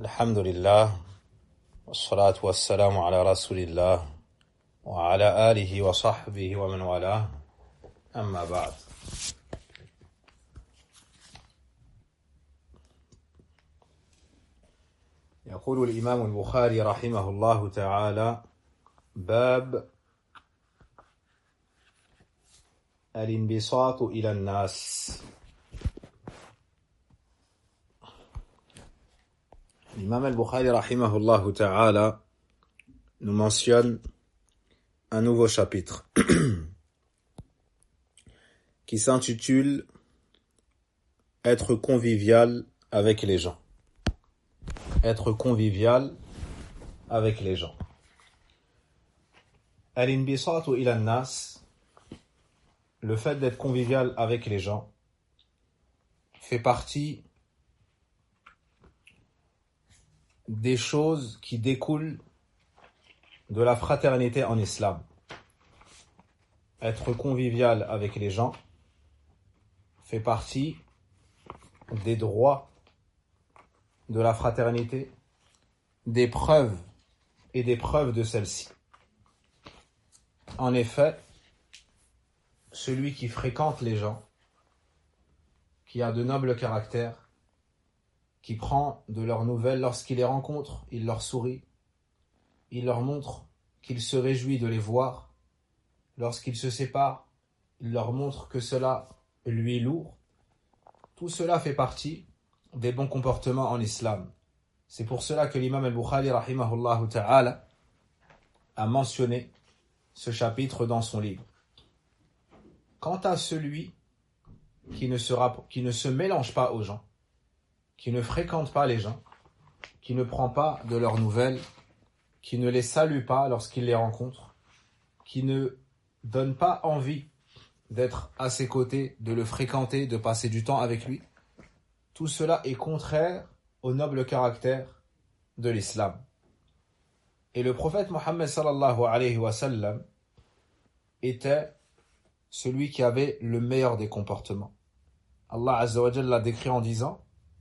الحمد لله والصلاة والسلام على رسول الله وعلى آله وصحبه ومن والاه أما بعد. يقول الإمام البخاري رحمه الله تعالى: باب الانبساط إلى الناس. L'imam al-Bukhari rahimahullah ta'ala nous mentionne un nouveau chapitre qui s'intitule Être convivial avec les gens. Être convivial avec les gens. Al-inbisatu ila nas, le fait d'être convivial avec les gens, fait partie des choses qui découlent de la fraternité en islam. Être convivial avec les gens fait partie des droits de la fraternité, des preuves et des preuves de celle-ci. En effet, celui qui fréquente les gens, qui a de nobles caractères, qui prend de leurs nouvelles lorsqu'il les rencontre, il leur sourit, il leur montre qu'il se réjouit de les voir. Lorsqu'ils se séparent, il leur montre que cela lui est lourd. Tout cela fait partie des bons comportements en islam. C'est pour cela que l'imam al-Bukhari rahimahullah ta'ala a mentionné ce chapitre dans son livre. Quant à celui qui ne se mélange pas aux gens, qui ne fréquente pas les gens, qui ne prend pas de leurs nouvelles, qui ne les salue pas lorsqu'il les rencontre, qui ne donne pas envie d'être à ses côtés, de le fréquenter, de passer du temps avec lui, tout cela est contraire au noble caractère de l'islam. Et le prophète Mohammed sallallahu alayhi wa sallam était celui qui avait le meilleur des comportements. Allah azza wa jalla l'a décrit en disant: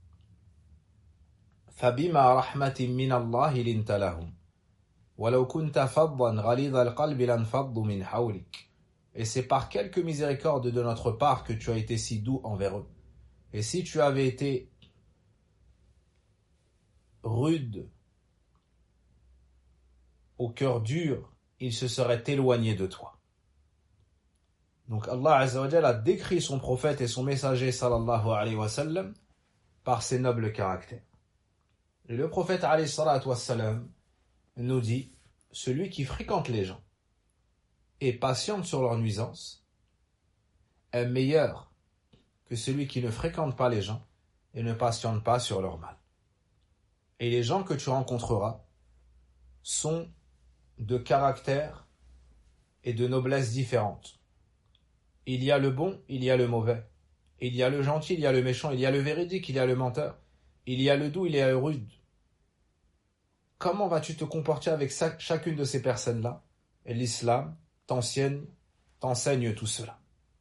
فبما رحمة من الله لنت لهم ولو كنت فظا غليظ القلب لانفضوا من حولك. Et c'est par quelque miséricorde de notre part que tu as été si doux envers eux. Et si tu avais été rude, au cœur dur, ils se seraient éloignés de toi. Donc Allah Azza wa Jalla a décrit son prophète et son messager sallallahu alayhi wa sallam par ses nobles caractères. Et le prophète alayhi salatu wa sallam nous dit: celui qui fréquente les gens et patiente sur leurs nuisances est meilleur que celui qui ne fréquente pas les gens et ne patiente pas sur leur mal. Et les gens que tu rencontreras sont de caractère et de noblesse différentes. Il y a le bon, il y a le mauvais. Il y a le gentil, il y a le méchant, il y a le véridique, il y a le menteur. Il y a le doux, il y a le rude. Comment vas-tu te comporter avec chacune de ces personnes-là? Et l'islam t'enseigne tout cela.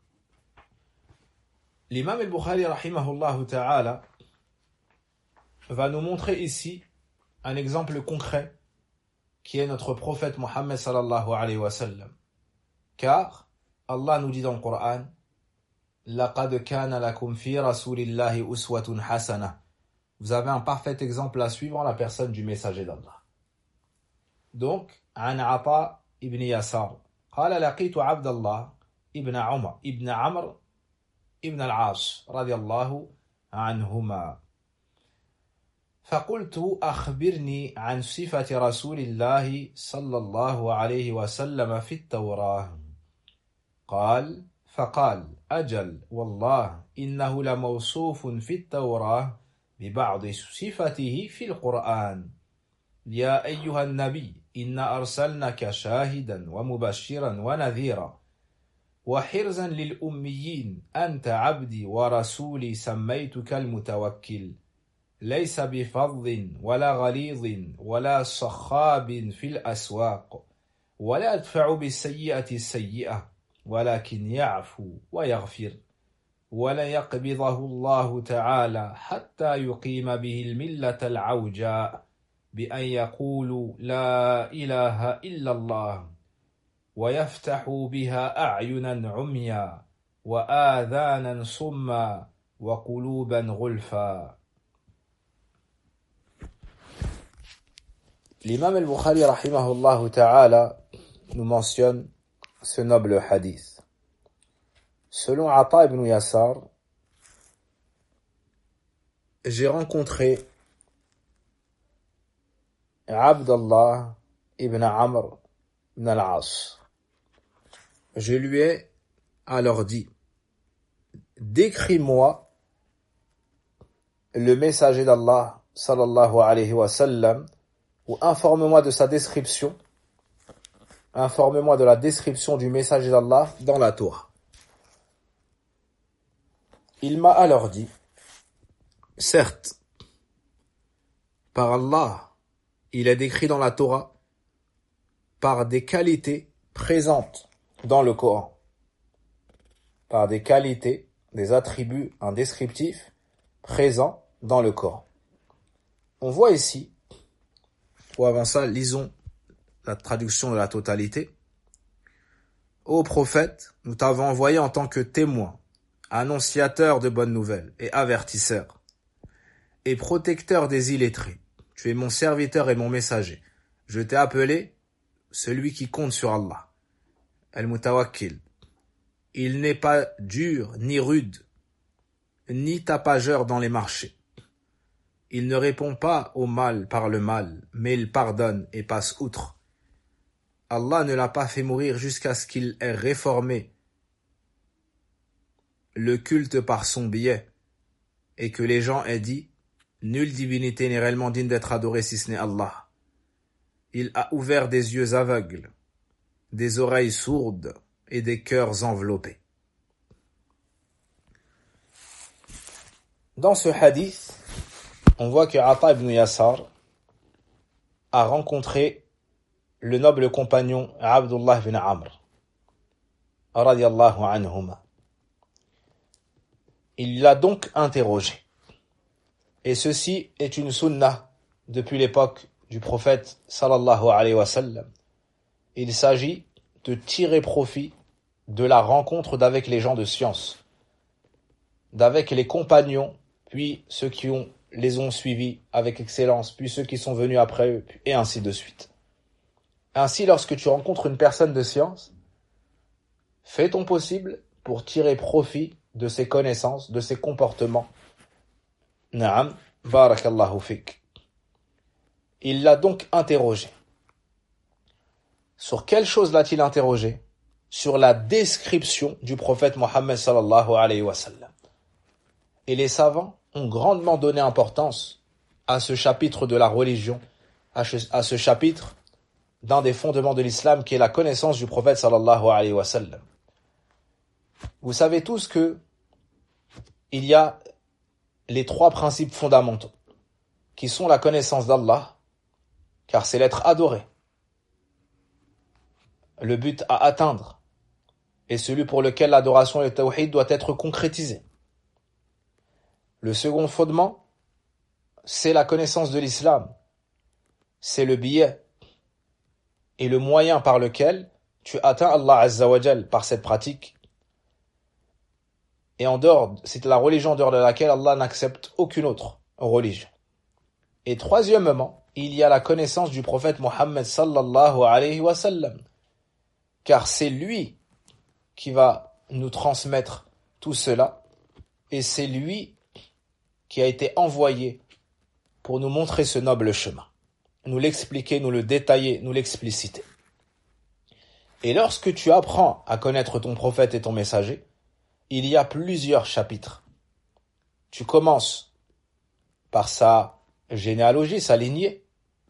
L'imam al-Bukhari rahimahullah ta'ala va nous montrer ici un exemple concret qui est notre prophète Mohammed sallallahu alayhi wa sallam. Car Allah nous dit dans le Coran: لَقَدْ كَانَ لَكُمْ فِي رَسُولِ اللَّهِ أُسْوَةٌ حَسَنَةٌ. Vous avez un parfait exemple à suivre en la personne du messager d'Allah. Donc, عن عطاء ابن يسار قال لقيت عبد الله ابن عمر ابن عمرو ابن العاص رضي الله عنهما فقلت أخبرني عن صفة رسول الله صلى الله عليه وسلم في التوراة. فقال أجل والله إنه لموصوف في التوراة ببعض صفته في القرآن. يا أيها النبي إنا أرسلناك شاهدا ومبشرا ونذيرا وحرزا للأميين أنت عبدي ورسولي سميتك المتوكل ليس بفظ ولا غليظ ولا صخاب في الأسواق ولا أدفع بالسيئة السيئة ولكن يعفو ويغفر وليقبضه الله تعالى حتى يقيم به الملة العوجاء بأن يقولوا لا إله إلا الله ويفتحوا بها أعينا عميا وآذانا صما وقلوبا غلفا. L'imam al-Bukhari rahimahullah ta'ala nous mentionne ce noble hadith. Selon Ata ibn Yasar, j'ai rencontré Abdallah ibn Amr ibn al-As. Je lui ai alors dit, décris-moi le messager d'Allah sallallahu alayhi wa sallam, ou informe-moi de sa description, informe-moi de la description du messager d'Allah dans la Torah. Il m'a alors dit, certes, par Allah, il est décrit dans la Torah par des qualités présentes dans le Coran, par des qualités, des attributs, un descriptif présent dans le Coran. On voit ici, ou avant ça, lisons la traduction de la totalité. Ô prophète, nous t'avons envoyé en tant que témoin, annonciateur de bonnes nouvelles et avertisseur, et protecteur des illettrés. Tu es mon serviteur et mon messager. Je t'ai appelé celui qui compte sur Allah. Al-Mutawakkil. Il n'est pas dur ni rude, ni tapageur dans les marchés. Il ne répond pas au mal par le mal, mais il pardonne et passe outre. Allah ne l'a pas fait mourir jusqu'à ce qu'il ait réformé le culte par son biais, et que les gens aient dit « Nulle divinité n'est réellement digne d'être adorée si ce n'est Allah ». Il a ouvert des yeux aveugles, des oreilles sourdes et des cœurs enveloppés. Dans ce hadith, on voit que Ata ibn Yasar a rencontré le noble compagnon Abdullah ibn Amr, radiyallahu anhuma. Il l'a donc interrogé. Et ceci est une sunnah depuis l'époque du prophète sallallahu alayhi wa sallam. Il s'agit de tirer profit de la rencontre d'avec les gens de science, d'avec les compagnons, puis ceux qui les ont suivis avec excellence, puis ceux qui sont venus après eux, et ainsi de suite. Ainsi, lorsque tu rencontres une personne de science, fais ton possible pour tirer profit de ses connaissances, de ses comportements. Naam, barakallahu fik. Il l'a donc interrogé. Sur quelle chose l'a-t-il interrogé? Sur la description du prophète Mohammed sallallahu alayhi wa sallam. Et les savants ont grandement donné importance à ce chapitre de la religion, à ce chapitre d'un des fondements de l'islam qui est la connaissance du prophète sallallahu alayhi wa sallam. Vous savez tous que il y a les trois principes fondamentaux qui sont la connaissance d'Allah, car c'est l'être adoré, le but à atteindre, et celui pour lequel l'adoration et le tawhid doit être concrétisé. Le second fondement, c'est la connaissance de l'islam, c'est le biais et le moyen par lequel tu atteins Allah Azza wa Jal par cette pratique. Et en dehors, c'est la religion en dehors de laquelle Allah n'accepte aucune autre religion. Et troisièmement, il y a la connaissance du prophète Mohammed sallallahu alayhi wa sallam, car c'est lui qui va nous transmettre tout cela, et c'est lui qui a été envoyé pour nous montrer ce noble chemin, nous l'expliquer, nous le détailler, nous l'expliciter. Et lorsque tu apprends à connaître ton prophète et ton messager, il y a plusieurs chapitres. Tu commences par sa généalogie, sa lignée,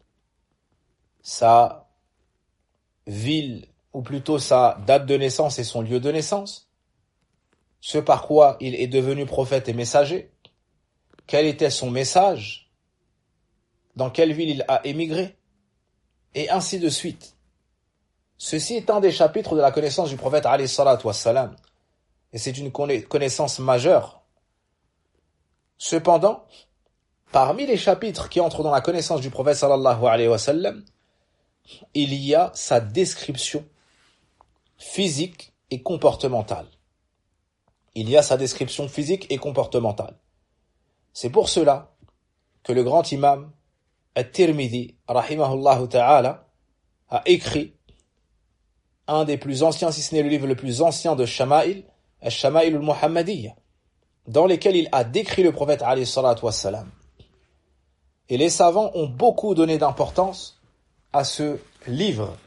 sa ville, ou plutôt sa date de naissance et son lieu de naissance, ce par quoi il est devenu prophète et messager, quel était son message, dans quelle ville il a émigré, et ainsi de suite. Ceci est un des chapitres de la connaissance du prophète alayhi salatu wassalam. et c'est une connaissance majeure. Cependant, parmi les chapitres qui entrent dans la connaissance du prophète sallallahu alayhi wa sallam, il y a sa description physique et comportementale. Il y a sa description physique et comportementale. C'est pour cela que le grand imam At-Tirmidhi, rahimahullah ta'ala, a écrit un des plus anciens, si ce n'est le livre le plus ancien de Shama'il, Al-Shama'il al-Muhammadiyya, dans lesquels il a décrit le prophète alayhi salatu wassalam. Et les savants ont beaucoup donné d'importance à ce livre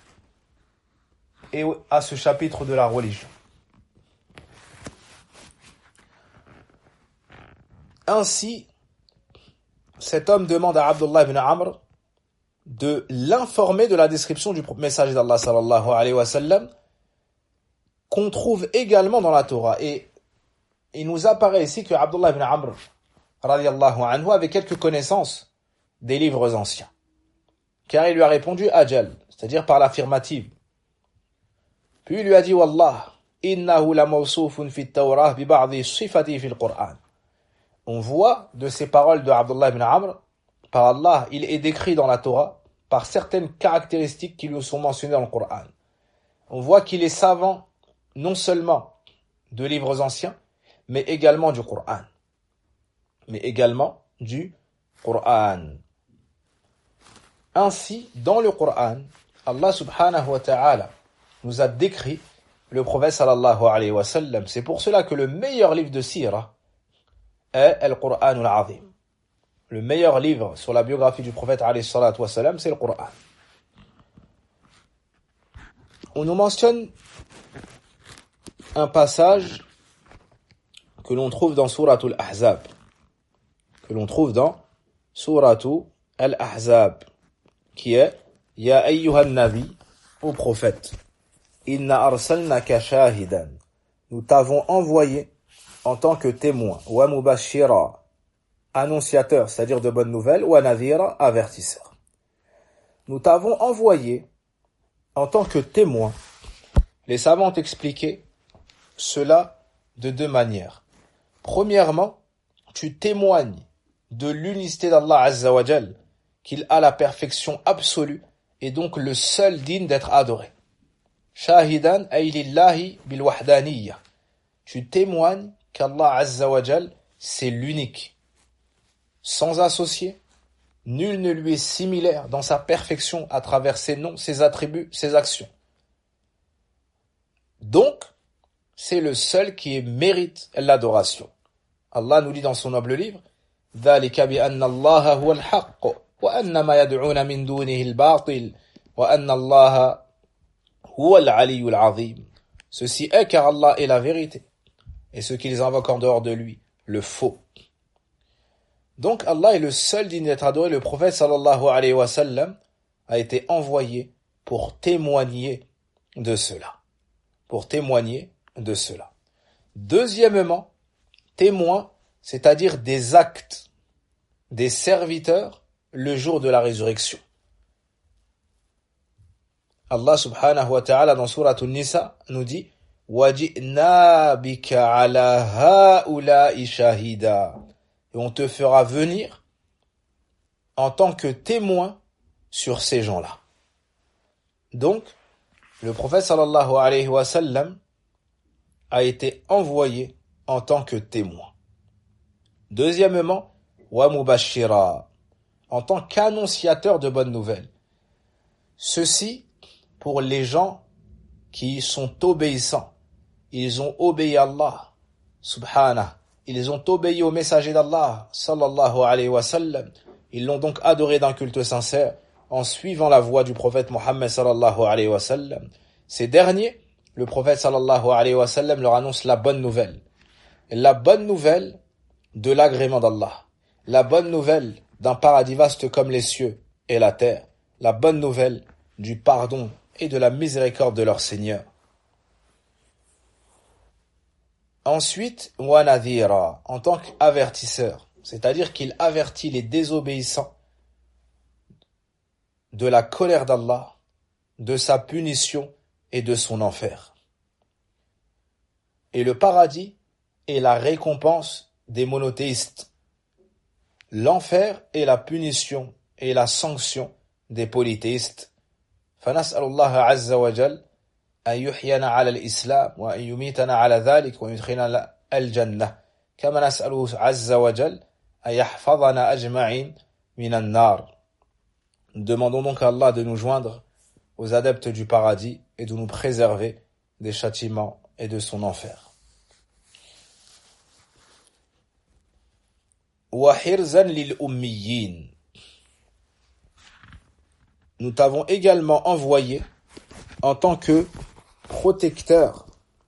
et à ce chapitre de la religion. Ainsi, cet homme demande à Abdullah ibn Amr de l'informer de la description du messager d'Allah sallallahu alayhi wa sallam qu'on trouve également dans la Torah. Et il nous apparaît ici que Abdullah ibn Amr radiyallahu anhu avait quelques connaissances des livres anciens. Car il lui a répondu Ajal, c'est-à-dire par l'affirmative. Puis il lui a dit Wallah, innahu la mawsoufun fi at-Tawrah bi ba'di sifati fi al-Qur'an. On voit de ces paroles de Abdullah ibn Amr, par Allah, il est décrit dans la Torah par certaines caractéristiques qui lui sont mentionnées dans le Coran. On voit qu'il est savant non seulement de livres anciens, mais également du Coran. Ainsi, dans le Coran, Allah subhanahu wa ta'ala nous a décrit le prophète sallallahu alayhi wa sallam. C'est pour cela que le meilleur livre de Sira est le Coran al-Azim. Le meilleur livre sur la biographie du prophète alayhi salatu wa sallam, c'est le Coran. On nous mentionne un passage que l'on trouve dans Souratul Ahzab. Qui est Ya ayyuhan nabi, ô prophète, inna arsalnaka shahidan, nous t'avons envoyé en tant que témoin, wa mubashira, annonciateur, c'est-à-dire de bonnes nouvelles, wa nadhira, avertisseur. Nous t'avons envoyé en tant que témoin. Les savants ont expliqué cela de deux manières. Premièrement, tu témoignes de l'unicité d'Allah Azza wa Jal, qu'il a la perfection absolue et donc le seul digne d'être adoré. Shahidan ay lillahi bil wahdaniyya. Tu témoignes qu'Allah Azza wa Jal, c'est l'unique. Sans associé, nul ne lui est similaire dans sa perfection à travers ses noms, ses attributs, ses actions. Donc, c'est le seul qui mérite l'adoration. Allah nous dit dans son noble livre, ذَلِكَ بِأَنَّ اللَّهَ هُوَ الْحَقُّ وَأَنَّ مَا يَدْعُونَ مِن دُونِهِ الْبَاطِلِ وَأَنَّ اللَّهَ هُوَ الْعَلِيُّ الْعَظِيمُ. Ceci est car Allah est la vérité, et ce qu'ils invoquent en dehors de lui, le faux. Donc Allah est le seul digne d'être adoré. Le prophète sallallahu alayhi wa sallam a été envoyé pour témoigner de cela. Deuxièmement, témoin, c'est-à-dire des actes des serviteurs le jour de la résurrection. Allah subhanahu wa ta'ala dans sourate An-Nisa nous dit وَجِئْنَا بِكَ عَلَى هَؤُلَاءِ شَهِدًا. Et on te fera venir en tant que témoin sur ces gens-là. Donc, le prophète sallallahu alayhi wa sallam a été envoyé en tant que témoin. Deuxièmement, wa mubashira, en tant qu'annonciateur de bonnes nouvelles. Ceci pour les gens qui sont obéissants. Ils ont obéi à Allah, subhanahu. Ils ont obéi au messager d'Allah, sallallahu alayhi wa sallam. Ils l'ont donc adoré d'un culte sincère, en suivant la voie du prophète Mohammed sallallahu alayhi wa sallam. Ces derniers, le prophète sallallahu alayhi wa sallam leur annonce la bonne nouvelle. La bonne nouvelle de l'agrément d'Allah. La bonne nouvelle d'un paradis vaste comme les cieux et la terre. La bonne nouvelle du pardon et de la miséricorde de leur Seigneur. Ensuite, wa nadhira, en tant qu'avertisseur, c'est-à-dire qu'il avertit les désobéissants de la colère d'Allah, de sa punition et de son enfer. et le paradis est la récompense des monothéistes. L'enfer est la punition et la sanction des polythéistes. فنسأل الله عز وجل أن يحيينا على الإسلام وأن يميتنا على ذلك ويدخلنا الجنة كما نسأله عز وجل أن يحفظنا أجمعين من النار. Demandons donc à Allah de nous joindre aux adeptes du paradis et de nous préserver des châtiments et de son enfer. وَحِرْزًا لِلْأُمِّيِّينَ. Nous t'avons également envoyé en tant que protecteur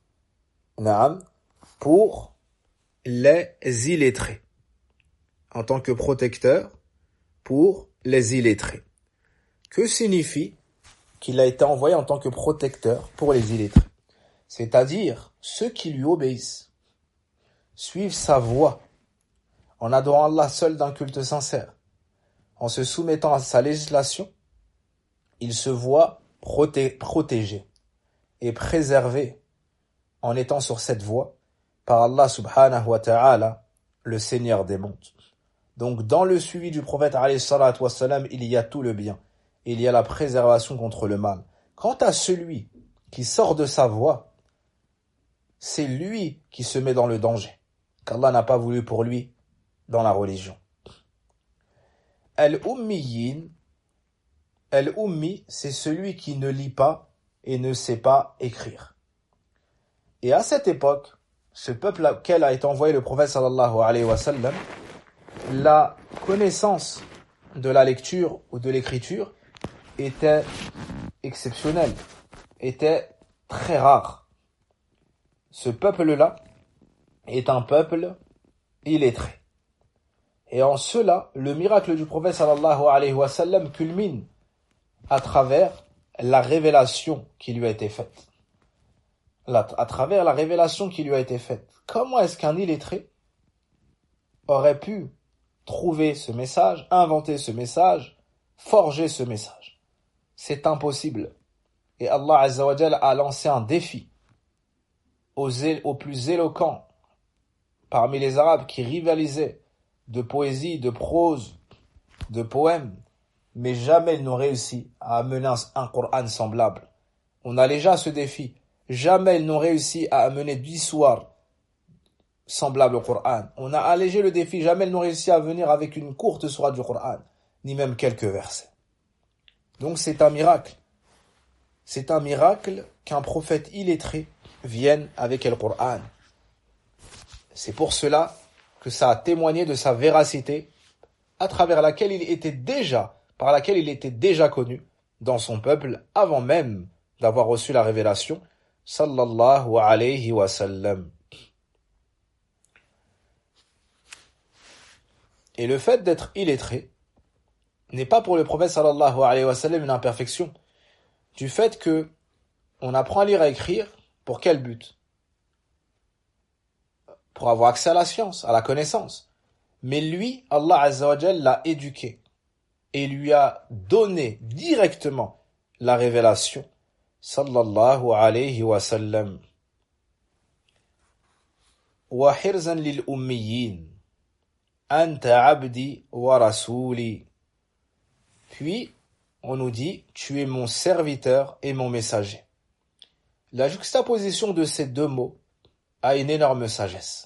pour les illettrés. En tant que protecteur pour les illettrés. Que signifie qu'il a été envoyé en tant que protecteur pour les illettrés? C'est-à-dire ceux qui lui obéissent, suivent sa voie, en adorant Allah seul d'un culte sincère, en se soumettant à sa législation, ils se voient protégés et préservés en étant sur cette voie par Allah subhanahu wa ta'ala, le Seigneur des mondes. Donc dans le suivi du prophète alayhi salatu wassalam, il y a tout le bien. Il y a la préservation contre le mal. Quant à celui qui sort de sa voie, c'est lui qui se met dans le danger, qu'Allah n'a pas voulu pour lui dans la religion. Al-Ummiyin, Al-Ummi, c'est celui qui ne lit pas et ne sait pas écrire. Et à cette époque, ce peuple auquel a été envoyé le prophète sallallahu alayhi wa sallam, la connaissance de la lecture ou de l'écriture était exceptionnelle, était très rare. Ce peuple-là est un peuple illettré. Et en cela, le miracle du prophète sallallahu alayhi wa sallam culmine à travers la révélation qui lui a été faite. À travers la révélation qui lui a été faite. Comment est-ce qu'un illettré aurait pu trouver ce message, inventer ce message, forger ce message? C'est impossible. Et Allah Azza wa Jalla a lancé un défi aux plus éloquents parmi les Arabes qui rivalisaient de poésie, de prose, de poèmes, mais jamais ils n'ont réussi à amener un Coran semblable. On a déjà ce défi. Jamais ils n'ont réussi à amener 10 soirs semblables au Coran. On a allégé le défi. Jamais ils n'ont réussi à venir avec une courte sourate du Coran, ni même quelques versets. Donc c'est un miracle. C'est un miracle qu'un prophète illettré vienne avec le Coran. C'est pour cela que ça a témoigné de sa véracité, à travers laquelle par laquelle il était déjà connu dans son peuple avant même d'avoir reçu la révélation, sallallahu alayhi wa sallam. Et le fait d'être illettré n'est pas pour le prophète sallallahu alayhi wa sallam une imperfection, du fait que on apprend à lire et à écrire, pour quel but? Pour avoir accès à la science, à la connaissance. Mais lui, Allah Azza wa Jalla l'a éduqué et lui a donné directement la révélation, sallallahu alayhi wa sallam. Wa hirzan lil ummiyin, anta abdi wa rasuli. Puis, on nous dit, tu es mon serviteur et mon messager. La juxtaposition de ces deux mots a une énorme sagesse.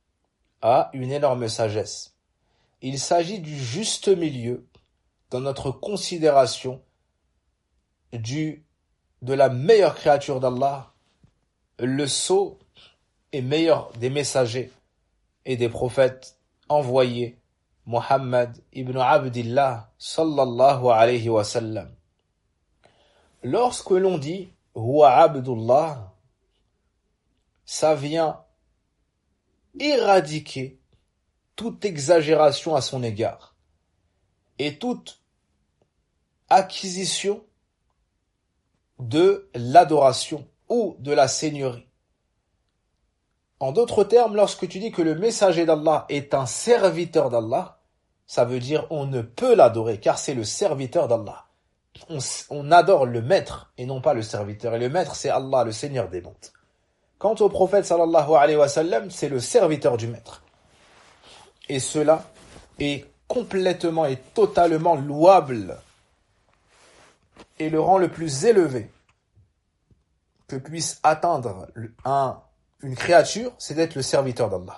Il s'agit du juste milieu dans notre considération de la meilleure créature d'Allah, le sceau et meilleur des messagers et des prophètes envoyés, Muhammad ibn Abdillah sallallahu alayhi wa sallam. Lorsque l'on dit Huwa Abdullah, ça vient éradiquer toute exagération à son égard et toute acquisition de l'adoration ou de la seigneurie. En d'autres termes, lorsque tu dis que le messager d'Allah est un serviteur d'Allah, ça veut dire on ne peut l'adorer car c'est le serviteur d'Allah. On adore le maître et non pas le serviteur. Et le maître, c'est Allah, le Seigneur des mondes. Quant au prophète sallallahu alayhi wa sallam, c'est le serviteur du maître. Et cela est complètement et totalement louable et le rang le plus élevé que puisse atteindre une créature, c'est d'être le serviteur d'Allah.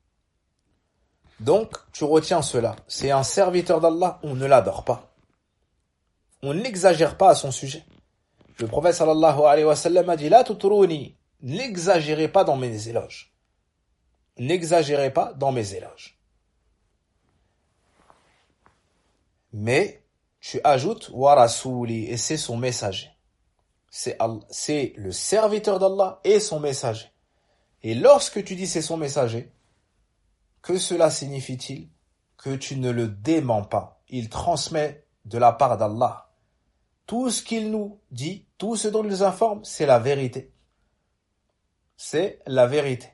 Donc, tu retiens cela. C'est un serviteur d'Allah, on ne l'adore pas. On n'exagère pas à son sujet. Le prophète sallallahu alayhi wa sallam a dit « La tutruni » n'exagérez pas dans mes éloges. N'exagérez pas dans mes éloges. Mais tu ajoutes « Wa rasuli » et c'est son messager. C'est le serviteur d'Allah et son messager. Et lorsque tu dis c'est son messager, que cela signifie-t-il? Que tu ne le démens pas. Il transmet de la part d'Allah. Tout ce qu'il nous dit, tout ce dont il nous informe, c'est la vérité. C'est la vérité.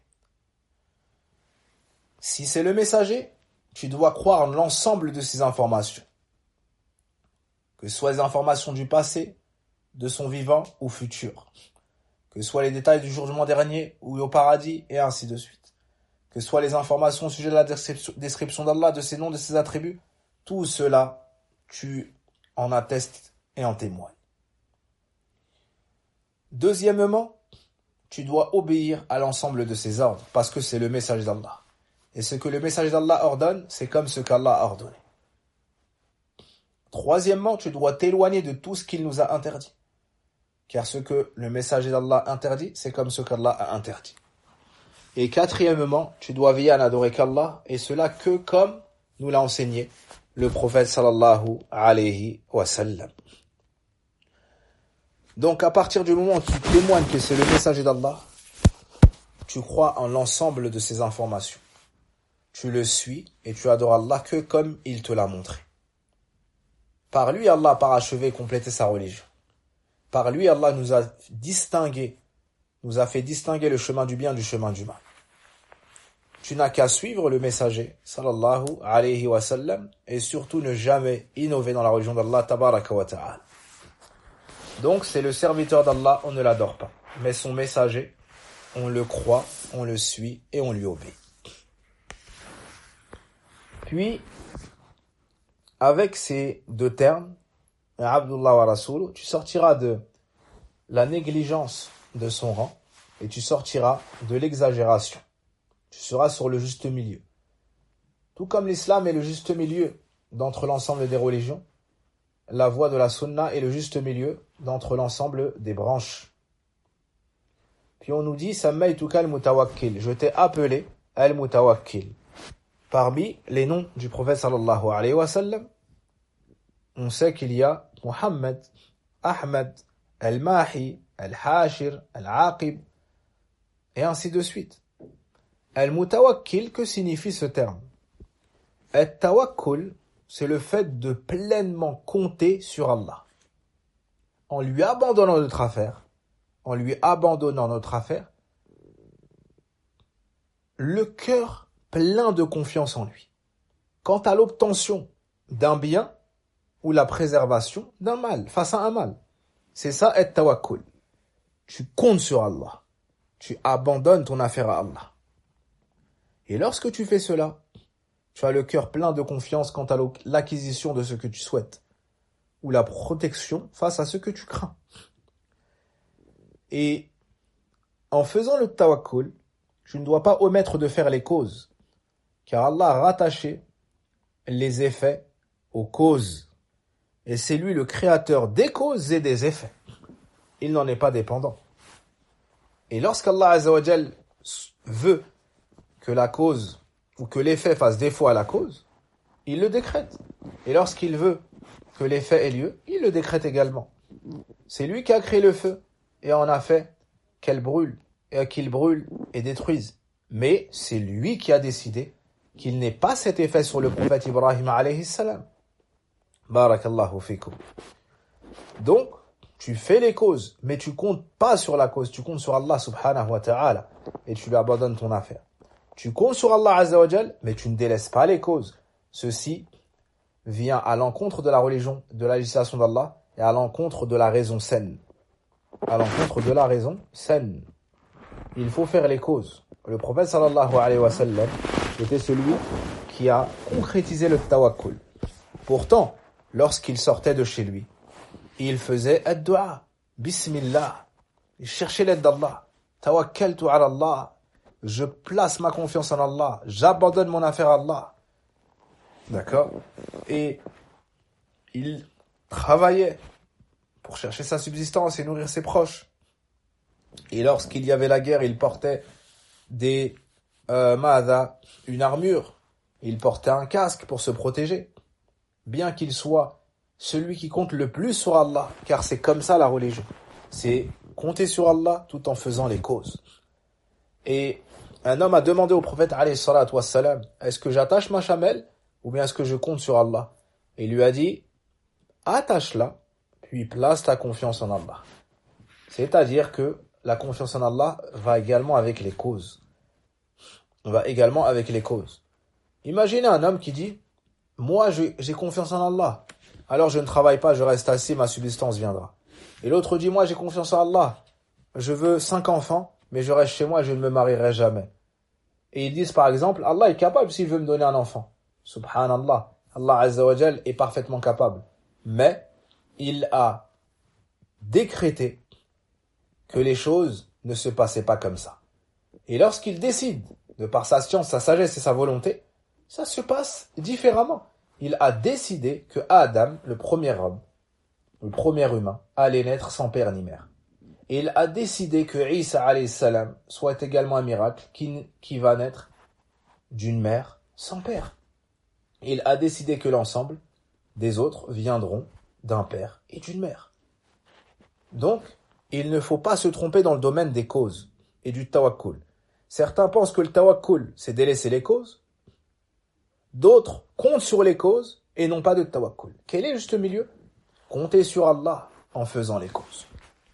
Si c'est le messager, tu dois croire en l'ensemble de ces informations. Que ce soit les informations du passé, de son vivant ou futur. Que ce soit les détails du jugement dernier ou au paradis, et ainsi de suite. Que ce soit les informations au sujet de la description d'Allah, de ses noms, de ses attributs, tout cela, tu en attestes et en témoignes. Deuxièmement, tu dois obéir à l'ensemble de ses ordres, parce que c'est le message d'Allah. Et ce que le message d'Allah ordonne, c'est comme ce qu'Allah a ordonné. Troisièmement, tu dois t'éloigner de tout ce qu'il nous a interdit. Car ce que le messager d'Allah interdit, c'est comme ce qu'Allah a interdit. Et quatrièmement, tu dois veiller à n'adorer qu'Allah, et cela que comme nous l'a enseigné le prophète sallallahu alayhi wa sallam. Donc à partir du moment où tu témoignes que c'est le messager d'Allah, tu crois en l'ensemble de ces informations. Tu le suis et tu adores Allah que comme il te l'a montré. Par lui, Allah a parachevé et complété sa religion. Par lui, Allah nous a fait distinguer le chemin du bien du chemin du mal. Tu n'as qu'à suivre le messager, sallallahu alayhi wa sallam, et surtout ne jamais innover dans la religion d'Allah, tabaraka wa ta'ala. Donc, c'est le serviteur d'Allah, on ne l'adore pas. Mais son messager, on le croit, on le suit et on lui obéit. Puis, avec ces deux termes, Abdullah wa Rasoul, tu sortiras de la négligence de son rang et tu sortiras de l'exagération. Tu seras sur le juste milieu. Tout comme l'islam est le juste milieu d'entre l'ensemble des religions, la voie de la sunna est le juste milieu d'entre l'ensemble des branches. Puis on nous dit, Sammaytuka al-mutawakkil, je t'ai appelé al-mutawakkil. Parmi les noms du prophète sallallahu alayhi wa sallam, on sait qu'il y a Muhammad, Ahmad, Al-Mahi, Al-Hashir, Al-Aqib, et ainsi de suite. Al-Mutawakkil, que signifie ce terme? Al-Tawakkul, c'est le fait de pleinement compter sur Allah. En lui abandonnant notre affaire, le cœur plein de confiance en lui. Quant à l'obtention d'un bien ou la préservation d'un mal, face à un mal. C'est ça, Al-Tawakkul. Tu comptes sur Allah. Tu abandonnes ton affaire à Allah. Et lorsque tu fais cela, tu as le cœur plein de confiance quant à l'acquisition de ce que tu souhaites, ou la protection face à ce que tu crains. Et en faisant le tawakkul, tu ne dois pas omettre de faire les causes, car Allah a rattaché les effets aux causes. Et c'est lui le créateur des causes et des effets. Il n'en est pas dépendant. Et lorsqu'Allah Azza wa Jal veut que la cause ou que l'effet fasse défaut à la cause, il le décrète. Et lorsqu'il veut que l'effet ait lieu, il le décrète également. C'est lui qui a créé le feu et en a fait qu'il brûle et détruise. Mais c'est lui qui a décidé qu'il n'ait pas cet effet sur le prophète Ibrahim alayhi salam. Barakallahu fikum. Donc, tu fais les causes, mais tu comptes pas sur la cause, tu comptes sur Allah subhanahu wa ta'ala et tu lui abandonnes ton affaire. Tu comptes sur Allah Azza wa Jal, mais tu ne délaisses pas les causes. Ceci vient à l'encontre de la religion, de la législation d'Allah et à l'encontre de la raison saine. il faut faire les causes. Le prophète sallallahu alayhi wa sallam était celui qui a concrétisé le tawakkul. Pourtant, lorsqu'il sortait de chez lui, il faisait ad-du'a, bismillah, il cherchait l'aide d'Allah, tawakkaltu ala Allah, je place ma confiance en Allah, j'abandonne mon affaire à Allah. D'accord? Et il travaillait pour chercher sa subsistance et nourrir ses proches. Et lorsqu'il y avait la guerre, il portait une armure, il portait un casque pour se protéger. Bien qu'il soit celui qui compte le plus sur Allah, car c'est comme ça la religion. C'est compter sur Allah tout en faisant les causes. Et un homme a demandé au prophète alayhi salatu wassalam, est-ce que j'attache ma chamelle ou bien est-ce que je compte sur Allah? Et il lui a dit, attache-la, puis place ta confiance en Allah. C'est-à-dire que la confiance en Allah va également avec les causes. Imaginez un homme qui dit, moi j'ai confiance en Allah, alors je ne travaille pas, je reste assis, ma subsistance viendra. Et l'autre dit, moi j'ai confiance en Allah, je veux 5 enfants, mais je reste chez moi, je ne me marierai jamais. Et ils disent par exemple, Allah est capable s'il veut me donner un enfant. Subhanallah, Allah Azza wa Jal est parfaitement capable. Mais il a décrété que les choses ne se passaient pas comme ça. Et lorsqu'il décide, de par sa science, sa sagesse et sa volonté, ça se passe différemment. Il a décidé que Adam, le premier homme, le premier humain, allait naître sans père ni mère. Et il a décidé que Isa alayhi salam soit également un miracle qui va naître d'une mère sans père. Et il a décidé que l'ensemble des autres viendront d'un père et d'une mère. Donc, il ne faut pas se tromper dans le domaine des causes et du tawakkul. Certains pensent que le tawakkul, c'est délaisser les causes. D'autres comptent sur les causes et n'ont pas de tawakkul. Quel est le juste milieu? Compter sur Allah en faisant les causes.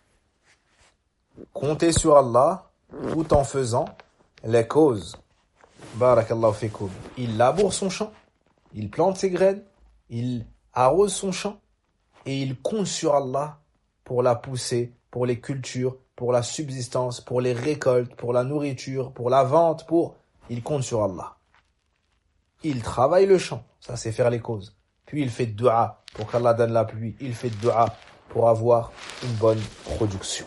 Compter sur Allah tout en faisant les causes. Barakallahu fikum. Il laboure son champ, il plante ses graines, il arrose son champ et il compte sur Allah pour la pousser, pour les cultures, pour la subsistance, pour les récoltes, pour la nourriture, pour la vente, il compte sur Allah. Il travaille le champ, ça c'est faire les causes. Puis il fait dua pour qu'Allah donne la pluie, il fait dua pour avoir une bonne production.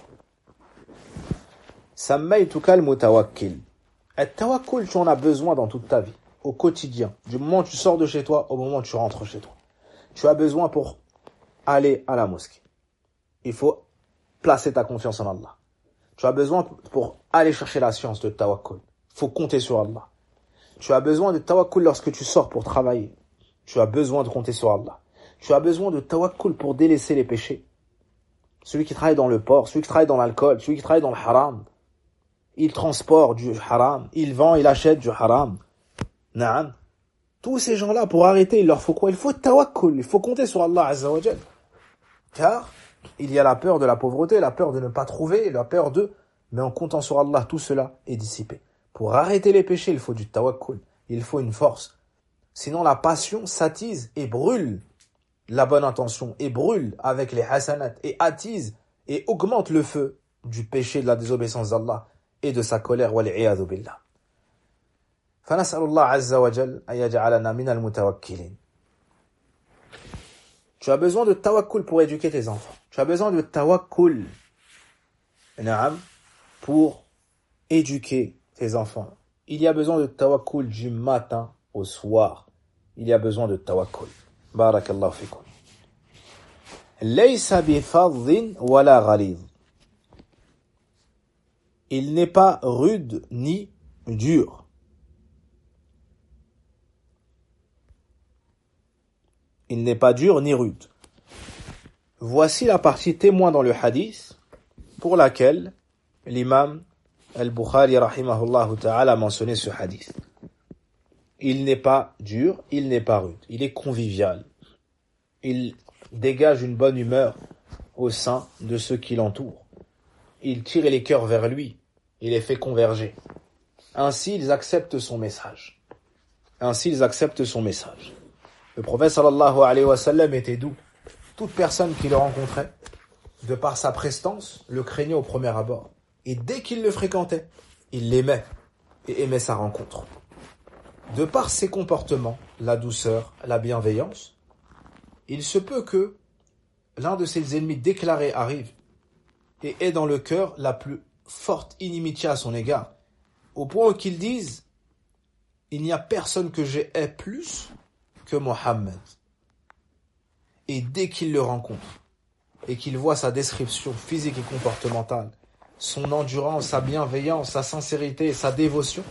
Sammaytuka al-mutawakkil. Al-tawakkul, tu en as besoin dans toute ta vie, au quotidien, du moment où tu sors de chez toi au moment où tu rentres chez toi. Tu as besoin pour aller à la mosquée. Il faut placer ta confiance en Allah. Tu as besoin pour aller chercher la science de tawakkul. Il faut compter sur Allah. Tu as besoin de tawakkul lorsque tu sors pour travailler. Tu as besoin de compter sur Allah. Tu as besoin de tawakkul pour délaisser les péchés. Celui qui travaille dans le porc, celui qui travaille dans l'alcool, celui qui travaille dans le haram, il transporte du haram, il vend, il achète du haram. Naam. Tous ces gens-là, pour arrêter, il leur faut quoi? Il faut tawakkul, il faut compter sur Allah Azza wa Jal. Car il y a la peur de la pauvreté, la peur de ne pas trouver, la peur de... Mais en comptant sur Allah, tout cela est dissipé. Pour arrêter les péchés, il faut du tawakkul, il faut une force. Sinon, la passion s'attise et brûle la bonne intention, et brûle avec les hasanat, et attise et augmente le feu du péché de la désobéissance d'Allah et de sa colère. Wal-'iyadhu billah. فنسأل الله عز وجل أن يجعلنا من المتوكلين. Tu as besoin de tawakkul pour éduquer tes enfants. Tu as besoin de tawakkul pour éduquer tes enfants. Il y a besoin de tawakkul du matin au soir. Il y a besoin de tawakkul. Barakallahu fikum. Laysa bi fadhin wala ghalidh. Il n'est pas rude ni dur. Il n'est pas dur ni rude. Voici la partie témoin dans le hadith pour laquelle l'imam al-Bukhari rahimahullah ta'ala a mentionné ce hadith. Il n'est pas dur, il n'est pas rude. Il est convivial. Il dégage une bonne humeur au sein de ceux qui l'entourent. Il tire les cœurs vers lui. Il les fait converger. Ainsi, ils acceptent son message. Le prophète sallallahu alayhi wa sallam était doux. Toute personne qui le rencontrait, de par sa prestance, le craignait au premier abord. Et dès qu'il le fréquentait, il l'aimait et aimait sa rencontre. De par ses comportements, la douceur, la bienveillance, il se peut que l'un de ses ennemis déclarés arrive et ait dans le cœur la plus forte inimitié à son égard, au point qu'ils disent « Il n'y a personne que j'ai plus que Mohammed ». Et dès qu'il le rencontre et qu'il voit sa description physique et comportementale, son endurance, sa bienveillance, sa sincérité, sa dévotion,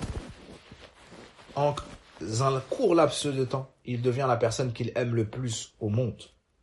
en un court laps de temps, il devient la personne qu'il aime le plus au monde.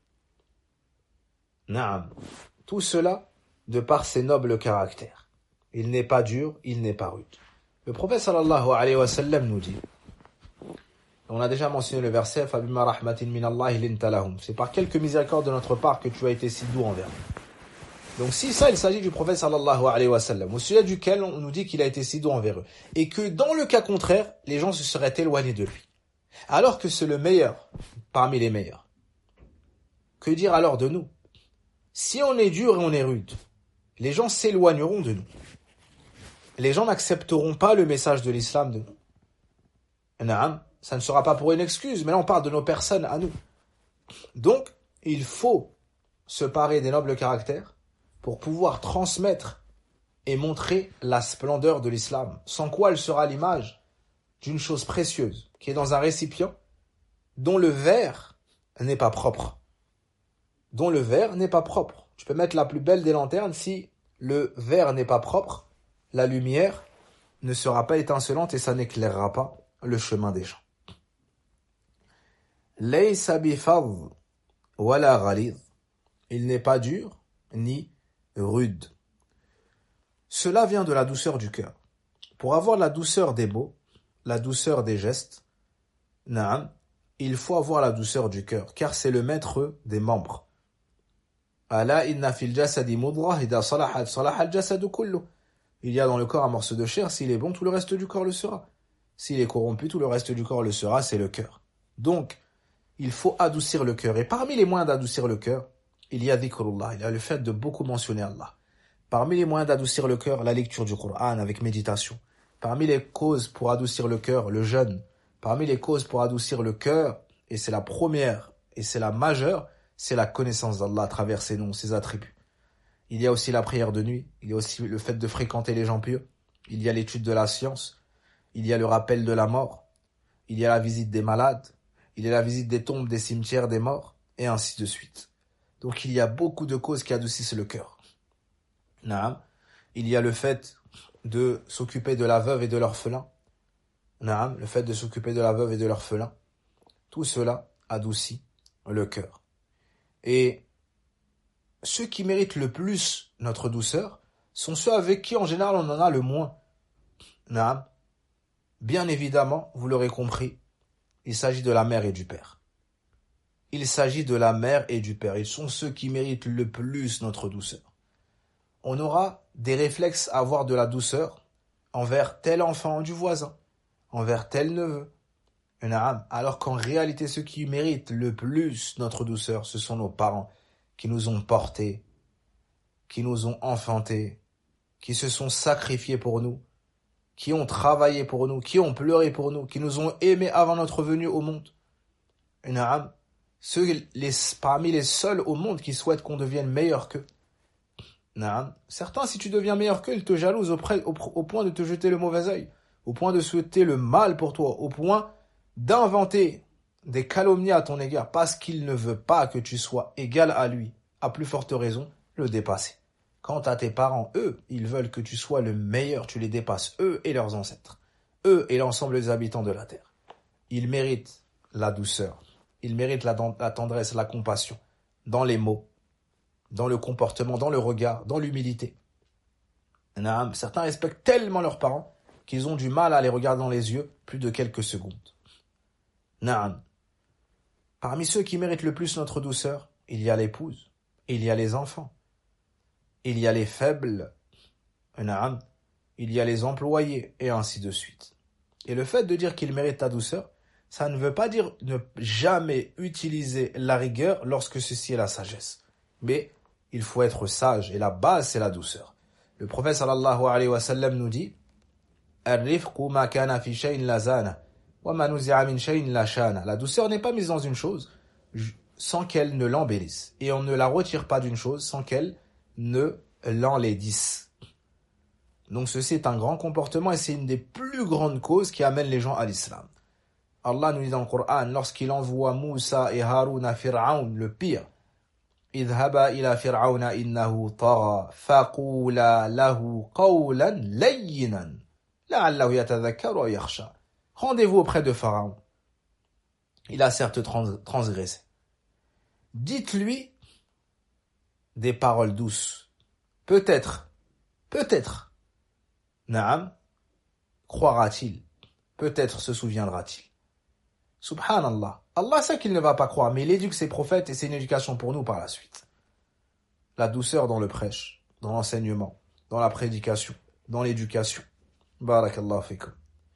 Naam. Tout cela de par ses nobles caractères. Il n'est pas dur, il n'est pas rude. Le prophète sallallahu alayhi wa sallam nous dit, on a déjà mentionné le verset, فَبِمَا رَحْمَةٍ مِّنَ اللَّهِ لِنْتَ لَهُمْ. C'est par quelques miséricordes de notre part que tu as été si doux envers nous. Donc si ça, il s'agit du prophète sallallahu alayhi wa sallam, au sujet duquel on nous dit qu'il a été si doux envers eux, et que dans le cas contraire, les gens se seraient éloignés de lui. Alors que c'est le meilleur parmi les meilleurs. Que dire alors de nous? Si on est dur et on est rude, les gens s'éloigneront de nous. Les gens n'accepteront pas le message de l'islam de nous. Naam, ça ne sera pas pour une excuse, mais là on parle de nos personnes à nous. Donc, il faut se parer des nobles caractères pour pouvoir transmettre et montrer la splendeur de l'islam, sans quoi elle sera l'image d'une chose précieuse, qui est dans un récipient dont le verre n'est pas propre. Dont le verre n'est pas propre. Tu peux mettre la plus belle des lanternes, si le verre n'est pas propre, la lumière ne sera pas étincelante et ça n'éclairera pas le chemin des gens. Laysa bifadh wala ghalidh. Il n'est pas dur ni rude. Cela vient de la douceur du cœur. Pour avoir la douceur des mots, la douceur des gestes, naam, il faut avoir la douceur du cœur, car c'est le maître des membres. Ala inna fil jasadi mudghah idha salahat salaha al jasadu kullu. Il y a dans le corps un morceau de chair, s'il est bon, tout le reste du corps le sera. S'il est corrompu, tout le reste du corps le sera, c'est le cœur. Donc, il faut adoucir le cœur. Et parmi les moyens d'adoucir le cœur, il y a dhikrullah, il y a le fait de beaucoup mentionner Allah. Parmi les moyens d'adoucir le cœur, la lecture du Coran avec méditation. Parmi les causes pour adoucir le cœur, le jeûne. Parmi les causes pour adoucir le cœur, et c'est la première, et c'est la majeure, c'est la connaissance d'Allah à travers ses noms, ses attributs. Il y a aussi la prière de nuit, il y a aussi le fait de fréquenter les gens pieux, il y a l'étude de la science, il y a le rappel de la mort, il y a la visite des malades, il y a la visite des tombes, des cimetières, des morts, et ainsi de suite. Donc il y a beaucoup de causes qui adoucissent le cœur. Naam. Il y a le fait de s'occuper de la veuve et de l'orphelin. Naam. Le fait de s'occuper de la veuve et de l'orphelin. Tout cela adoucit le cœur. Et ceux qui méritent le plus notre douceur sont ceux avec qui en général on en a le moins. Naam. Bien évidemment, vous l'aurez compris, il s'agit de la mère et du père. Il s'agit de la mère et du père. Ils sont ceux qui méritent le plus notre douceur. On aura des réflexes à avoir de la douceur envers tel enfant du voisin, envers tel neveu, alors qu'en réalité, ceux qui méritent le plus notre douceur, ce sont nos parents qui nous ont portés, qui nous ont enfantés, qui se sont sacrifiés pour nous, qui ont travaillé pour nous, qui ont pleuré pour nous, qui nous ont aimés avant notre venue au monde. Parmi les seuls au monde qui souhaitent qu'on devienne meilleur qu'eux. Certains, si tu deviens meilleur qu'eux, ils te jalousent au point de te jeter le mauvais œil, au point de souhaiter le mal pour toi, au point d'inventer des calomnies à ton égard, parce qu'il ne veut pas que tu sois égal à lui, à plus forte raison, le dépasser. Quant à tes parents, eux, ils veulent que tu sois le meilleur, tu les dépasses, eux et leurs ancêtres, eux et l'ensemble des habitants de la terre. Ils méritent la douceur, ils méritent la tendresse, la compassion, dans les mots, dans le comportement, dans le regard, dans l'humilité. Certains respectent tellement leurs parents qu'ils ont du mal à les regarder dans les yeux plus de quelques secondes. Parmi ceux qui méritent le plus notre douceur, il y a l'épouse, il y a les enfants, il y a les faibles, il y a les employés, et ainsi de suite. Et le fait de dire qu'ils méritent ta douceur, ça ne veut pas dire ne jamais utiliser la rigueur lorsque ceci est la sagesse. Mais il faut être sage, et la base c'est la douceur. Le prophète sallallahu alayhi wa sallam nous dit Ar-rifqu ma kana fi shay'in la zana wa ma nuzi'a min shay'in la shana. La douceur n'est pas mise dans une chose sans qu'elle ne l'embellisse, et on ne la retire pas d'une chose sans qu'elle ne l'enlaidisse. Donc ceci est un grand comportement et c'est une des plus grandes causes qui amènent les gens à l'islam. Allah nous dit dans le Coran, lorsqu'il envoie Moussa et Haroun à Fir'aun, le pire, idhaba ila fir'auna innahu tagha faqula lahu qawlan layyinan la'allahu yatadhakkaru aw yakhsha. Rendez-vous auprès de Pharaon. Il a certes transgressé. Dites-lui des paroles douces. Peut-être, Naam, croira-t-il? Peut-être se souviendra-t-il. Subhanallah. Allah sait qu'il ne va pas croire, mais il éduque ses prophètes et c'est une éducation pour nous par la suite. La douceur dans le prêche, dans l'enseignement, dans la prédication, dans l'éducation. Barakallahu fikum.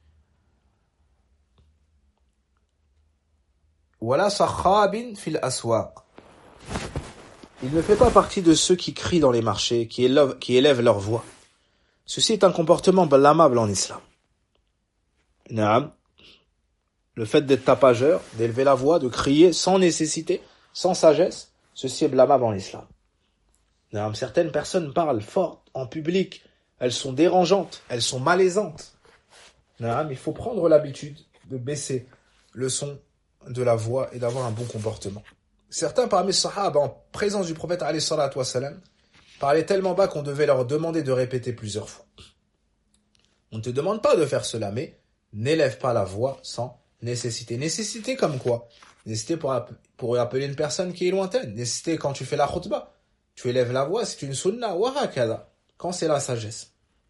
Wala sakhabin fil aswaq. Il ne fait pas partie de ceux qui crient dans les marchés, qui élèvent leur voix. Ceci est un comportement blâmable en islam. Naam. Le fait d'être tapageur, d'élever la voix, de crier sans nécessité, sans sagesse, ceci est blâmable en islam. Naam. Certaines personnes parlent fort en public, elles sont dérangeantes, elles sont malaisantes. Naam. Il faut prendre l'habitude de baisser le son de la voix et d'avoir un bon comportement. Certains parmi les sahaba, en présence du prophète alayhi salatu wassalam, parlaient tellement bas qu'on devait leur demander de répéter plusieurs fois. On ne te demande pas de faire cela, mais n'élève pas la voix sans nécessité. Nécessité comme quoi? Nécessité pour appeler une personne qui est lointaine. Nécessité quand tu fais la khutbah. Tu élèves la voix, c'est une sunna. Wa hakada. Quand c'est la sagesse.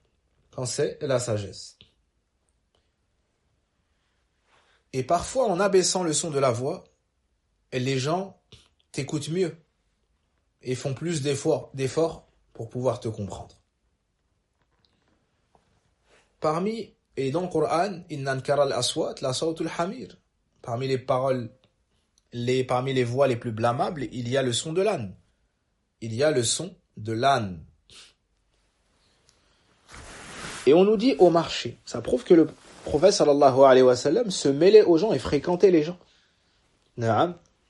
Et parfois, en abaissant le son de la voix, les gens t'écoutent mieux et font plus d'efforts pour pouvoir te comprendre. Et dans le Coran, Inna ankara al-aswat la sawtul hamir. Parmi les paroles, parmi les voix les plus blâmables, il y a le son de l'âne. Et on nous dit au marché. Ça prouve que le prophète sallallahu alayhi wa sallam se mêlait aux gens et fréquentait les gens. Naam.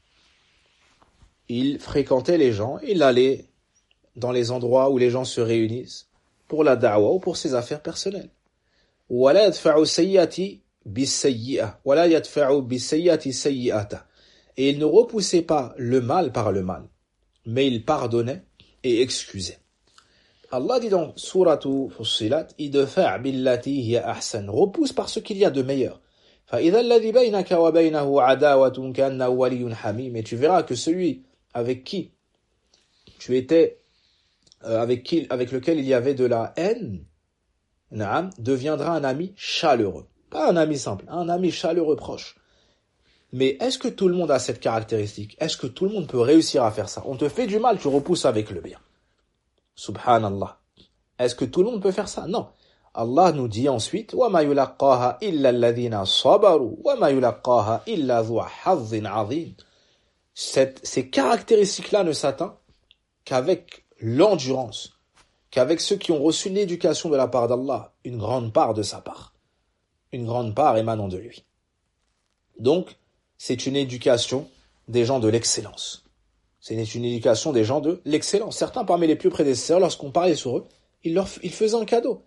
Il fréquentait les gens, il allait dans les endroits où les gens se réunissent pour la da'wa ou pour ses affaires personnelles. وَلَا يَدْفَعُ السَّيِّئَةِ بِالسَّيِّئَةِ وَلَا يَدْفَعُ بِالسَّيِّئَةِ سَيِّئَةً. Et il ne repoussait pas le mal par le mal, mais il pardonnait et excusait. Allah dit dans Suratu Fussilat, idfa' billati hiya ahsan, repousse par ce qu'il y a de meilleur. Fa idha alladhi baynaka wa baynahu adawatun ka'annahu waliyyun hamim. Et tu verras que celui avec qui tu étais, avec lequel il y avait de la haine, Naam, deviendra un ami chaleureux. Pas un ami simple, un ami chaleureux proche. Mais est-ce que tout le monde a cette caractéristique? Est-ce que tout le monde peut réussir à faire ça? On te fait du mal, tu repousses avec le bien. Subhanallah. Est-ce que tout le monde peut faire ça? Non. Allah nous dit ensuite وَمَا يُلَقَّاهَا إِلَّا الَّذِينَ صَبَرُوا وَمَا يُلَقَّاهَا إِلَّا ذُو حَظٍّ عَظِيمٍ. Ces caractéristiques-là ne s'atteignent qu'avec l'endurance, qu'avec ceux qui ont reçu l'éducation de la part d'Allah, une grande part de sa part, une grande part émanant de lui. Donc, c'est une éducation des gens de l'excellence. C'est une éducation des gens de l'excellence. Certains parmi les plus prédécesseurs, lorsqu'on parlait sur eux, ils faisaient un cadeau.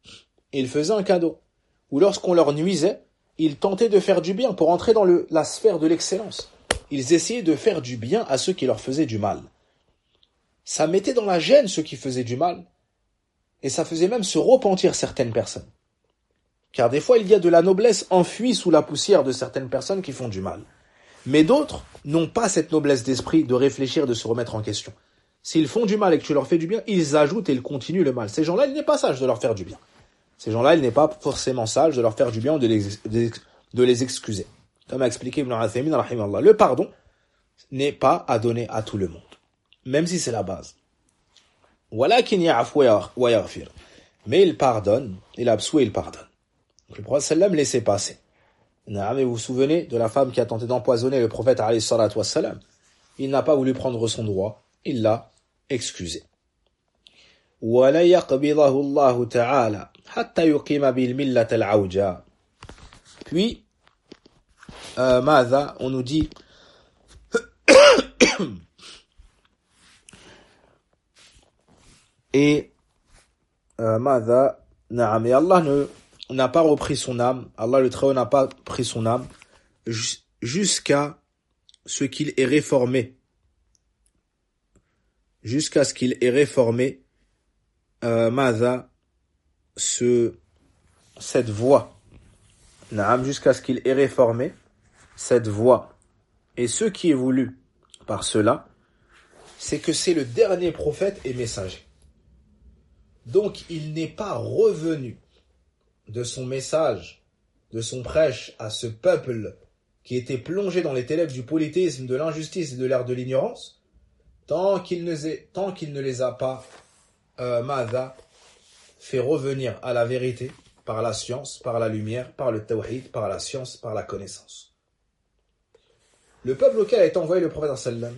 Ou lorsqu'on leur nuisait, ils tentaient de faire du bien pour entrer dans la sphère de l'excellence. Ils essayaient de faire du bien à ceux qui leur faisaient du mal. Ça mettait dans la gêne ceux qui faisaient du mal. Et ça faisait même se repentir certaines personnes. Car des fois, il y a de la noblesse enfuie sous la poussière de certaines personnes qui font du mal. Mais d'autres n'ont pas cette noblesse d'esprit de réfléchir, de se remettre en question. S'ils font du mal et que tu leur fais du bien, ils ajoutent et ils continuent le mal. Ces gens-là, il n'est pas sage de leur faire du bien. Ces gens-là, il n'est pas forcément sage de leur faire du bien ou de les excuser. Comme a expliqué Ibn Uthaymin, rahimahullah, le pardon n'est pas à donner à tout le monde. Même si c'est la base. Walakin ya'fu wa yaghfir. Mais il pardonne, il absout et il pardonne. Donc le prophète sallam laissait passer. Mais vous vous souvenez de la femme qui a tenté d'empoisonner le prophète alayhi salatu wassalam. Il n'a pas voulu prendre son droit, il l'a excusé. ولا يقبضه الله تعالى حتى يقيم بالملة العوجاء. Puis ماذا on nous dit et ماذا نعم et Allah n'a pas repris son âme, Allah le Très-Haut n'a pas pris son âme jusqu'à ce qu'il ait réformé, jusqu'à ce qu'il ait réformé ماذا cette voie, نعم, jusqu'à ce qu'il ait réformé cette voie. Et ce qui est voulu par cela, c'est que c'est le dernier prophète et messager. Donc il n'est pas revenu de son message, de son prêche à ce peuple qui était plongé dans les ténèbres du polythéisme, de l'injustice et de l'ère de l'ignorance, tant qu'il ne les a pas fait revenir à la vérité par la science, par la lumière, par le tawhid, par la science, par la connaissance. Le peuple auquel a été envoyé le prophète sallam,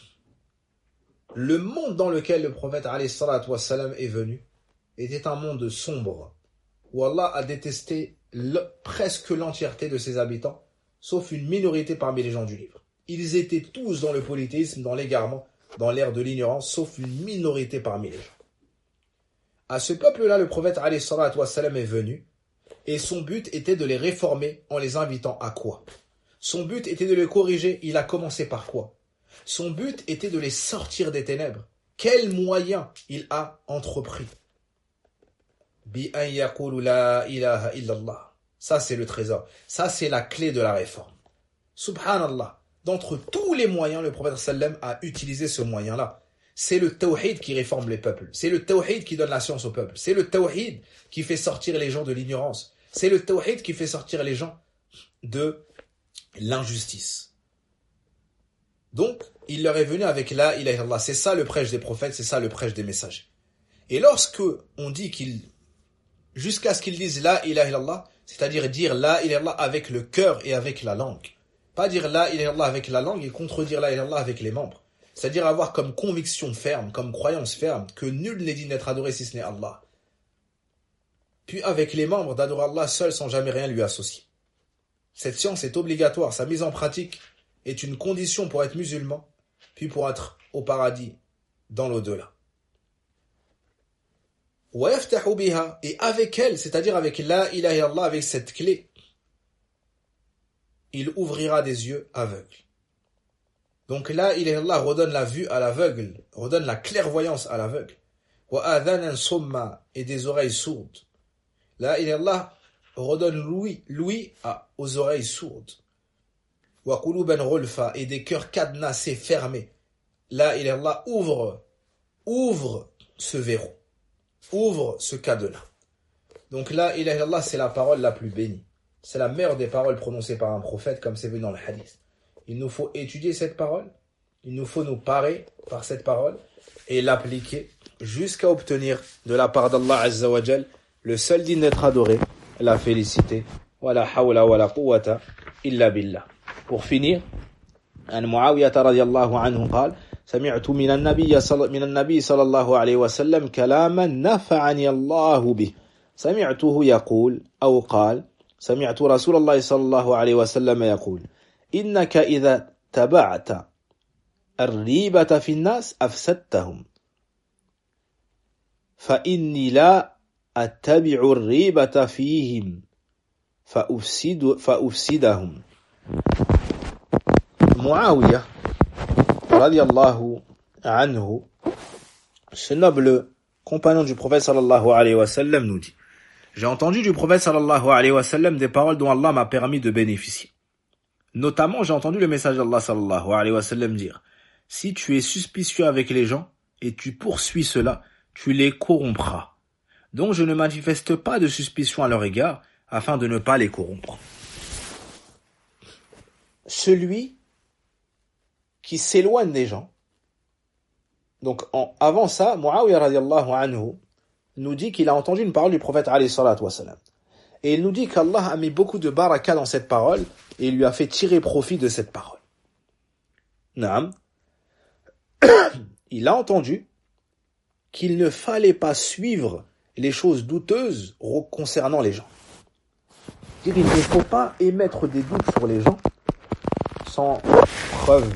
le monde dans lequel le prophète sallam est venu, était un monde sombre, où Allah a détesté presque l'entièreté de ses habitants, sauf une minorité parmi les gens du livre. Ils étaient tous dans le polythéisme, dans l'égarement, dans l'ère de l'ignorance, sauf une minorité parmi les gens. À ce peuple-là, le prophète sallam est venu, et son but était de les réformer en les invitant à quoi? Son but était de les corriger. Il a commencé par quoi? Son but était de les sortir des ténèbres. Quel moyen il a entrepris? Bi an yaqulu la ilaha illallah. Ça c'est le trésor. Ça c'est la clé de la réforme. Subhanallah. D'entre tous les moyens, le prophète sallam a utilisé ce moyen-là. C'est le tawhid qui réforme les peuples. C'est le tawhid qui donne la science au peuple. C'est le tawhid qui fait sortir les gens de l'ignorance. C'est le tawhid qui fait sortir les gens de l'injustice. Donc, il leur est venu avec la ilaha illallah. C'est ça le prêche des prophètes, c'est ça le prêche des messagers. Et lorsque on dit jusqu'à ce qu'ils disent la ilaha illallah, c'est-à-dire dire la ilaha illallah avec le cœur et avec la langue. Pas dire la ilaha illallah avec la langue et contredire la ilaha illallah avec les membres. C'est-à-dire avoir comme conviction ferme, comme croyance ferme, que nul n'est digne d'être adoré si ce n'est Allah. Puis avec les membres, d'adorer Allah seul sans jamais rien lui associer. Cette science est obligatoire, sa mise en pratique est une condition pour être musulman, puis pour être au paradis, dans l'au-delà. Et avec elle, c'est-à-dire avec la ilaha illallah, avec cette clé, il ouvrira des yeux aveugles. Donc la ilaha illallah redonne la vue à l'aveugle, redonne la clairvoyance à l'aveugle. Wa adhanan summa, et des oreilles sourdes. La ilaha illallah redonne l'ouïe aux oreilles sourdes. Wa quluban ghulfa, et des cœurs cadenassés, fermés. La ilaha illallah ouvre ce verrou, ouvre ce cadenas. Donc la ilaha illallah, c'est la parole la plus bénie. C'est la meilleure des paroles prononcées par un prophète, comme c'est venu dans le hadith. Il nous faut étudier cette parole, il nous faut nous parer par cette parole et l'appliquer jusqu'à obtenir de la part d'Allah Azza wa Jal le seul digne d'être adoré, la félicité. Wala hawla wala quwwata illa billah. Pour finir, عن معاوية رضي الله عنه قال: سمعت من النبي صلى الله عليه وسلم كلاما نفعني الله به. سمعته يقول أو قال: سمعت رسول الله صلى الله عليه وسلم يقول: إنك إذا تبعت الريبة في الناس أفسدتهم فإني لا أتبع الريبة فيهم فأفسدهم. Muawiyah radiyallahu anhu, ce noble compagnon du prophète sallallahu alayhi wa sallam, nous dit: j'ai entendu du prophète sallallahu alayhi wa sallam des paroles dont Allah m'a permis de bénéficier. Notamment, j'ai entendu le message d'Allah sallallahu alayhi wa sallam dire: si tu es suspicieux avec les gens et tu poursuis cela, tu les corrompras. Donc je ne manifeste pas de suspicion à leur égard afin de ne pas les corrompre. Celui qui s'éloigne des gens. Donc avant ça, Muawiyah radiyallahu anhu nous dit qu'il a entendu une parole du prophète alayhi salatu wa salam. Et il nous dit qu'Allah a mis beaucoup de baraka dans cette parole et il lui a fait tirer profit de cette parole. Naam. Il a entendu qu'il ne fallait pas suivre les choses douteuses concernant les gens. Il ne faut pas émettre des doutes sur les gens sans preuve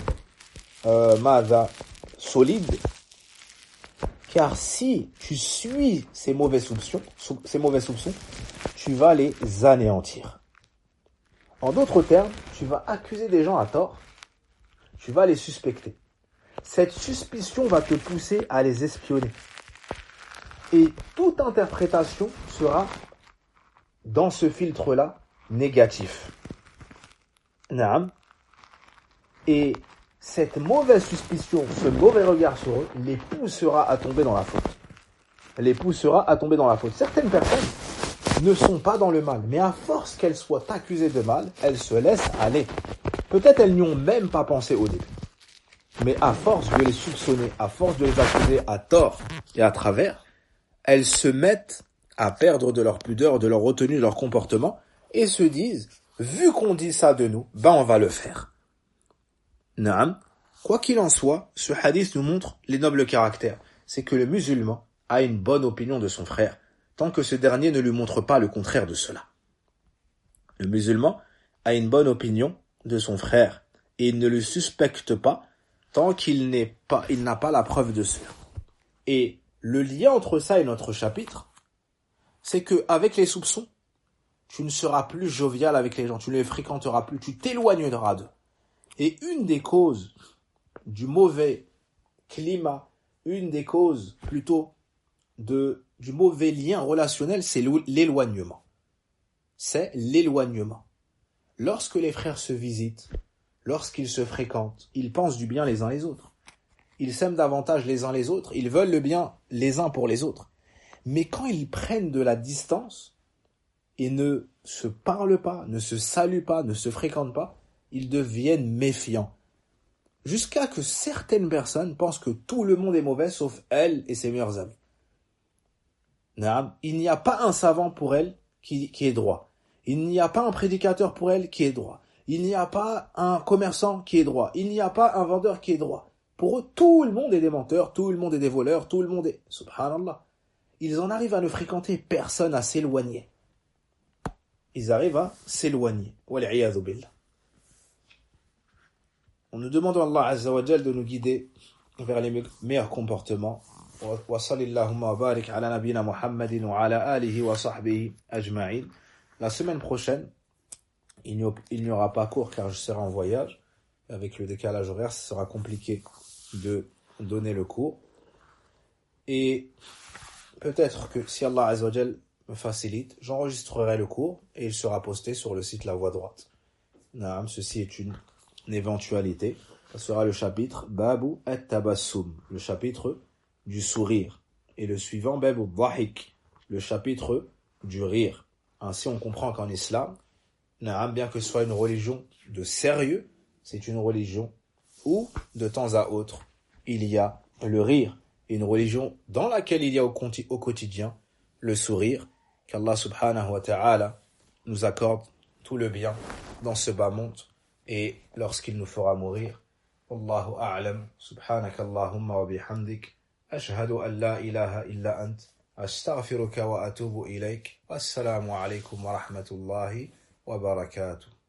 solide, car si tu suis ces mauvais soupçons, tu vas les anéantir. En d'autres termes, tu vas accuser des gens à tort, tu vas les suspecter. Cette suspicion va te pousser à les espionner. Et toute interprétation sera, dans ce filtre-là, négatif. Naam. Et cette mauvaise suspicion, ce mauvais regard sur eux, les poussera à tomber dans la faute. Certaines personnes ne sont pas dans le mal, mais à force qu'elles soient accusées de mal, elles se laissent aller. Peut-être elles n'y ont même pas pensé au début. Mais à force de les soupçonner, à force de les accuser à tort et à travers, elles se mettent à perdre de leur pudeur, de leur retenue, de leur comportement, et se disent, vu qu'on dit ça de nous, on va le faire. Naam. Quoi qu'il en soit, ce hadith nous montre les nobles caractères. C'est que le musulman a une bonne opinion de son frère, tant que ce dernier ne lui montre pas le contraire de cela. Le musulman a une bonne opinion de son frère, et il ne le suspecte pas, tant qu'il n'a pas la preuve de cela. Et le lien entre ça et notre chapitre, c'est que avec les soupçons, tu ne seras plus jovial avec les gens, tu ne les fréquenteras plus, tu t'éloigneras d'eux. Et une des causes du mauvais climat, une des causes plutôt du mauvais lien relationnel, c'est l'éloignement. C'est l'éloignement. Lorsque les frères se visitent, lorsqu'ils se fréquentent, ils pensent du bien les uns les autres. Ils s'aiment davantage les uns les autres, ils veulent le bien les uns pour les autres. Mais quand ils prennent de la distance et ne se parlent pas, ne se saluent pas, ne se fréquentent pas, ils deviennent méfiants. Jusqu'à que certaines personnes pensent que tout le monde est mauvais sauf elle et ses meilleurs amis. Il n'y a pas un savant pour elle qui est droit. Il n'y a pas un prédicateur pour elle qui est droit. Il n'y a pas un commerçant qui est droit. Il n'y a pas un vendeur qui est droit. Pour eux, tout le monde est des menteurs, tout le monde est des voleurs, tout le monde est... Subhanallah. Ils en arrivent à ne fréquenter personne, à s'éloigner. Ils arrivent à s'éloigner. Wal'iyadhu billah. On nous demande à Allah Azza wa Jal de nous guider vers les meilleurs comportements. Wa sallallahu wa barik ala nabina Muhammadin wa ala alihi wa sahbihi ajma'in. La semaine prochaine, il n'y aura pas cours car je serai en voyage. Avec le décalage horaire, ce sera compliqué de donner le cours. Et peut-être que si Allah Azza wa Jal me facilite, j'enregistrerai le cours et il sera posté sur le site La Voie Droite. Naam, ceci est une éventualité. Ça sera le chapitre Babu at-Tabassum, le chapitre du sourire. Et le suivant, Babu Dhahik, le chapitre du rire. Ainsi, on comprend qu'en islam, bien que ce soit une religion de sérieux, c'est une religion où, de temps à autre, il y a le rire. Et une religion dans laquelle il y a au quotidien le sourire. Qu'Allah subhanahu wa ta'ala nous accorde tout le bien dans ce bas monde et lorsqu'il nous fera mourir. Wallahu a'lam. Subhanakallahumma wa bihamdik. Ashhadu an la ilaha illa ant. Astaghfiruka wa atubu ilayk. Wassalamu alaykum wa rahmatullahi wa barakatuh.